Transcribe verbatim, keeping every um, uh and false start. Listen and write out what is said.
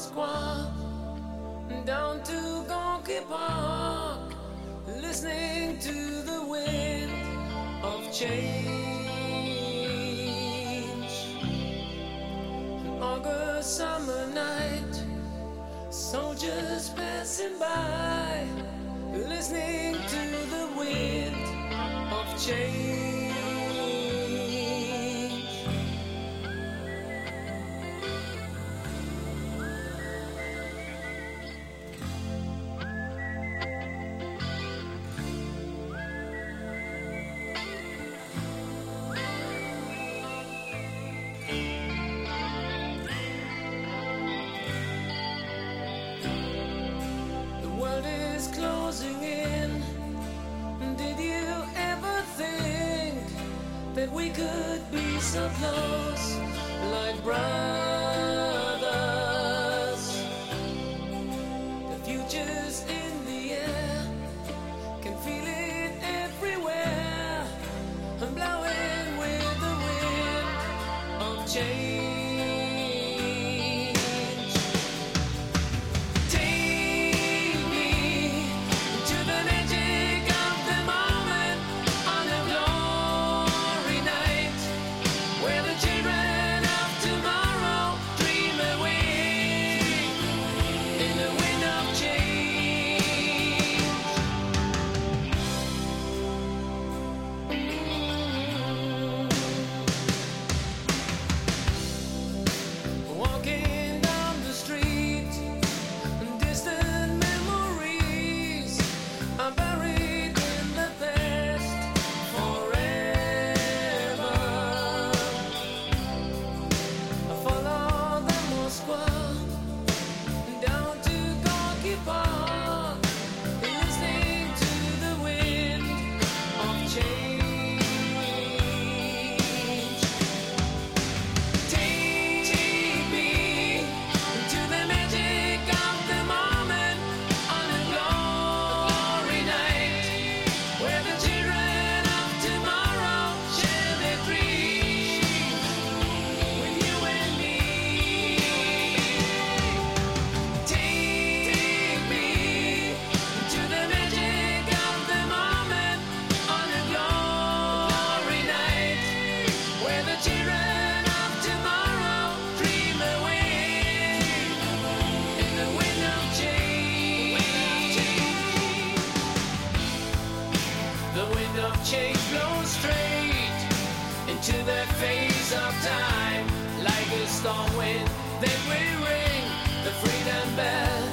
Moscow, down to Gonky Park, listening to the wind of change. An August summer night, soldiers passing by, listening to the wind of change. Closing in. Did you ever think that we could be so close, like brothers? The future's in the air, can feel it everywhere. I'm blowing with the wind of change. Change blows straight into that phase of time, like a storm wind. Then we ring the freedom bell.